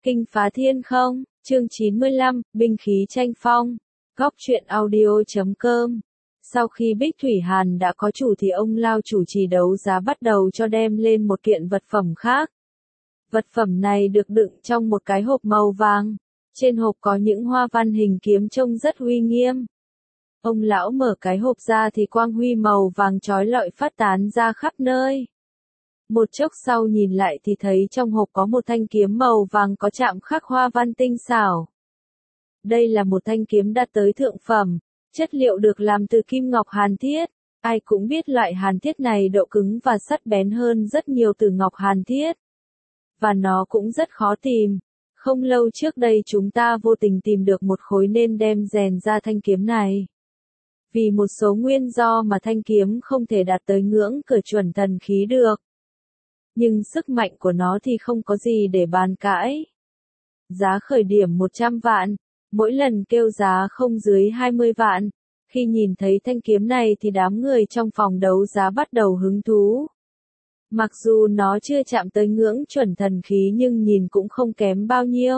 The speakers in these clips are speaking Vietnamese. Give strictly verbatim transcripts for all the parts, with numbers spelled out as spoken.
Kinh phá thiên không, chương chín mươi lăm, binh khí tranh phong. Góc truyện audio chấm com. Sau khi Bích Thủy Hàn đã có chủ thì ông Lao chủ trì đấu giá bắt đầu cho đem lên một kiện vật phẩm khác. Vật phẩm này được đựng trong một cái hộp màu vàng. Trên hộp có những hoa văn hình kiếm trông rất uy nghiêm. Ông lão mở cái hộp ra thì quang huy màu vàng chói lọi phát tán ra khắp nơi. Một chốc sau nhìn lại thì thấy trong hộp có một thanh kiếm màu vàng có chạm khắc hoa văn tinh xảo. Đây là một thanh kiếm đạt tới thượng phẩm, chất liệu được làm từ kim ngọc hàn thiết. Ai cũng biết loại hàn thiết này độ cứng và sắc bén hơn rất nhiều từ ngọc hàn thiết. Và nó cũng rất khó tìm. Không lâu trước đây chúng ta vô tình tìm được một khối nên đem rèn ra thanh kiếm này. Vì một số nguyên do mà thanh kiếm không thể đạt tới ngưỡng cửa chuẩn thần khí được. Nhưng sức mạnh của nó thì không có gì để bàn cãi. Giá khởi điểm một trăm vạn, mỗi lần kêu giá không dưới hai mươi vạn. Khi nhìn thấy thanh kiếm này thì đám người trong phòng đấu giá bắt đầu hứng thú. Mặc dù nó chưa chạm tới ngưỡng chuẩn thần khí nhưng nhìn cũng không kém bao nhiêu.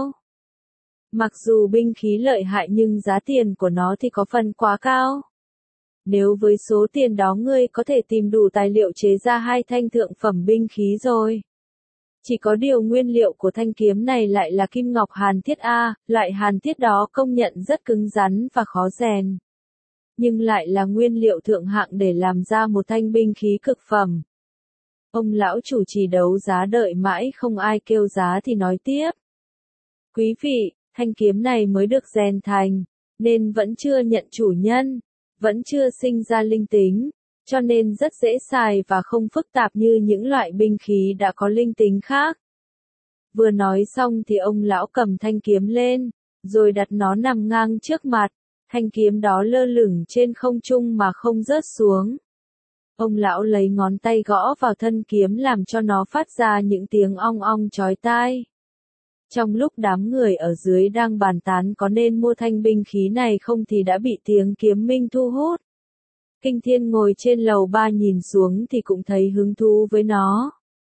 Mặc dù binh khí lợi hại nhưng giá tiền của nó thì có phần quá cao. Nếu với số tiền đó ngươi có thể tìm đủ tài liệu chế ra hai thanh thượng phẩm binh khí rồi. Chỉ có điều nguyên liệu của thanh kiếm này lại là kim ngọc hàn thiết A, loại hàn thiết đó công nhận rất cứng rắn và khó rèn. Nhưng lại là nguyên liệu thượng hạng để làm ra một thanh binh khí cực phẩm. Ông lão chủ trì đấu giá đợi mãi không ai kêu giá thì nói tiếp. Quý vị, thanh kiếm này mới được rèn thành, nên vẫn chưa nhận chủ nhân. Vẫn chưa sinh ra linh tính, cho nên rất dễ xài và không phức tạp như những loại binh khí đã có linh tính khác. Vừa nói xong thì ông lão cầm thanh kiếm lên, rồi đặt nó nằm ngang trước mặt, thanh kiếm đó lơ lửng trên không trung mà không rớt xuống. Ông lão lấy ngón tay gõ vào thân kiếm làm cho nó phát ra những tiếng ong ong chói tai. Trong lúc đám người ở dưới đang bàn tán có nên mua thanh binh khí này không thì đã bị tiếng kiếm minh thu hút. Kinh Thiên ngồi trên lầu ba nhìn xuống thì cũng thấy hứng thú với nó.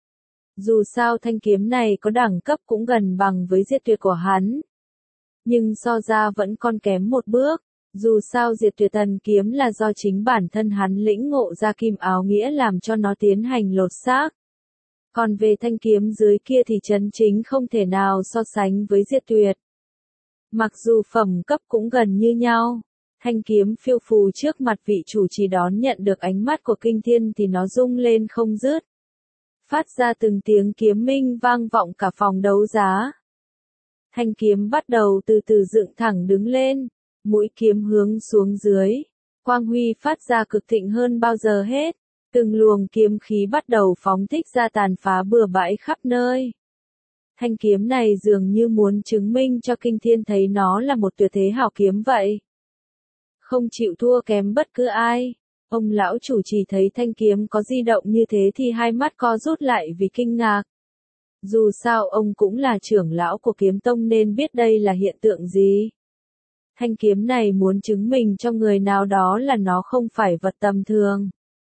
Dù sao thanh kiếm này có đẳng cấp cũng gần bằng với Diệt Tuyệt của hắn. Nhưng so ra vẫn còn kém một bước. Dù sao Diệt Tuyệt thần kiếm là do chính bản thân hắn lĩnh ngộ ra kim áo nghĩa làm cho nó tiến hành lột xác. Còn về thanh kiếm dưới kia thì chân chính không thể nào so sánh với Diệt Tuyệt. Mặc dù phẩm cấp cũng gần như nhau, thanh kiếm phiêu phù trước mặt vị chủ trì đón nhận được ánh mắt của Kinh Thiên thì nó rung lên không dứt. Phát ra từng tiếng kiếm minh vang vọng cả phòng đấu giá. Thanh kiếm bắt đầu từ từ dựng thẳng đứng lên, mũi kiếm hướng xuống dưới. Quang huy phát ra cực thịnh hơn bao giờ hết. Từng luồng kiếm khí bắt đầu phóng thích ra tàn phá bừa bãi khắp nơi. Thanh kiếm này dường như muốn chứng minh cho Kinh Thiên thấy nó là một tuyệt thế hảo kiếm vậy. Không chịu thua kém bất cứ ai. Ông lão chủ trì thấy thanh kiếm có di động như thế thì hai mắt co rút lại vì kinh ngạc. Dù sao ông cũng là trưởng lão của kiếm tông nên biết đây là hiện tượng gì. Thanh kiếm này muốn chứng minh cho người nào đó là nó không phải vật tầm thường.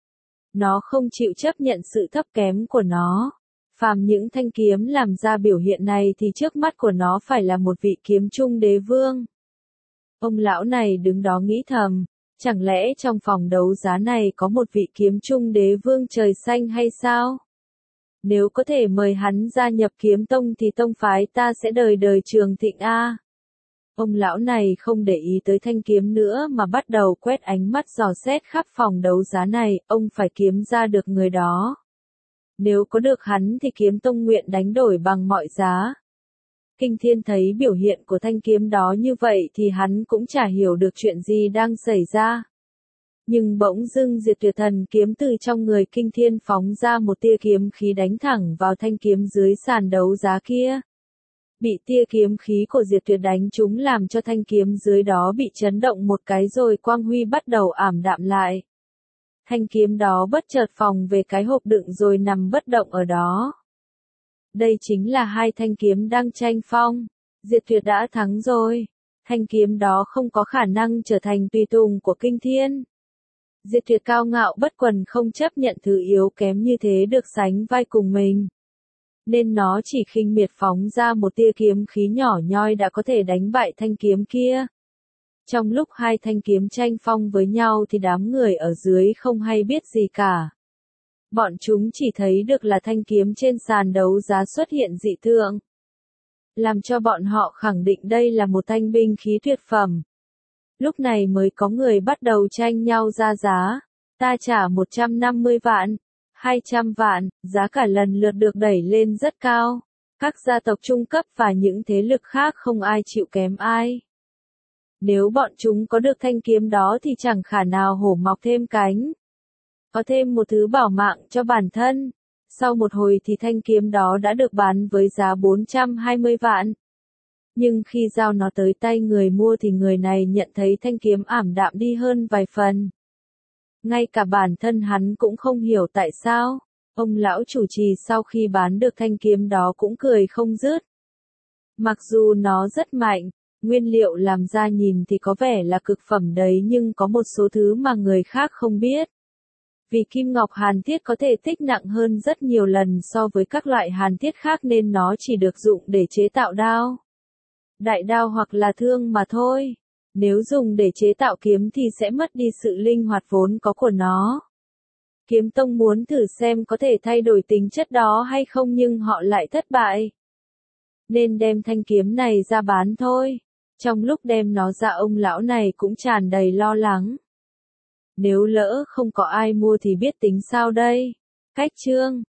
Nó không chịu chấp nhận sự thấp kém của nó. Phàm những thanh kiếm làm ra biểu hiện này thì trước mắt của nó phải là một vị kiếm trung đế vương. Ông lão này đứng đó nghĩ thầm, chẳng lẽ trong phòng đấu giá này có một vị kiếm trung đế vương trời xanh hay sao? Nếu có thể mời hắn gia nhập kiếm tông thì tông phái ta sẽ đời đời trường thịnh a. Ông lão này không để ý tới thanh kiếm nữa mà bắt đầu quét ánh mắt dò xét khắp phòng đấu giá này, ông phải kiếm ra được người đó. Nếu có được hắn thì kiếm tông nguyện đánh đổi bằng mọi giá. Kinh Thiên thấy biểu hiện của thanh kiếm đó như vậy thì hắn cũng chả hiểu được chuyện gì đang xảy ra. Nhưng bỗng dưng Diệt Tuyệt thần kiếm từ trong người Kinh Thiên phóng ra một tia kiếm khí đánh thẳng vào thanh kiếm dưới sàn đấu giá kia. Bị tia kiếm khí của Diệt Tuyệt đánh trúng làm cho thanh kiếm dưới đó bị chấn động một cái rồi quang huy bắt đầu ảm đạm lại. Thanh kiếm đó bất chợt phòng về cái hộp đựng rồi nằm bất động ở đó. Đây chính là hai thanh kiếm đang tranh phong. Diệt Tuyệt đã thắng rồi. Thanh kiếm đó không có khả năng trở thành tùy tùng của Kinh Thiên. Diệt Tuyệt cao ngạo bất quần không chấp nhận thứ yếu kém như thế được sánh vai cùng mình. nên nó chỉ khinh miệt phóng ra một tia kiếm khí nhỏ nhoi đã có thể đánh bại thanh kiếm kia. Trong lúc hai thanh kiếm tranh phong với nhau thì đám người ở dưới không hay biết gì cả. Bọn chúng chỉ thấy được là thanh kiếm trên sàn đấu giá xuất hiện dị tượng, làm cho bọn họ khẳng định đây là một thanh binh khí tuyệt phẩm. Lúc này mới có người bắt đầu tranh nhau ra giá. Ta trả một trăm năm mươi vạn, hai trăm vạn, giá cả lần lượt được đẩy lên rất cao. Các gia tộc trung cấp và những thế lực khác không ai chịu kém ai. Nếu bọn chúng có được thanh kiếm đó thì chẳng khả nào hổ mọc thêm cánh. Có thêm một thứ bảo mạng cho bản thân. Sau một hồi thì thanh kiếm đó đã được bán với giá bốn trăm hai mươi vạn. Nhưng khi giao nó tới tay người mua thì người này nhận thấy thanh kiếm ảm đạm đi hơn vài phần. Ngay cả bản thân hắn cũng không hiểu tại sao. Ông lão chủ trì sau khi bán được thanh kiếm đó cũng cười không dứt. Mặc dù nó rất mạnh, nguyên liệu làm ra nhìn thì có vẻ là cực phẩm đấy nhưng có một số thứ mà người khác không biết. Vì kim ngọc hàn thiết có thể tích nặng hơn rất nhiều lần so với các loại hàn thiết khác nên nó chỉ được dụng để chế tạo đao, đại đao hoặc là thương mà thôi. Nếu dùng để chế tạo kiếm thì sẽ mất đi sự linh hoạt vốn có của nó. Kiếm tông muốn thử xem có thể thay đổi tính chất đó hay không nhưng họ lại thất bại. Nên đem thanh kiếm này ra bán thôi. Trong lúc đem nó ra ông lão này cũng tràn đầy lo lắng. Nếu lỡ không có ai mua thì biết tính sao đây? Cách chương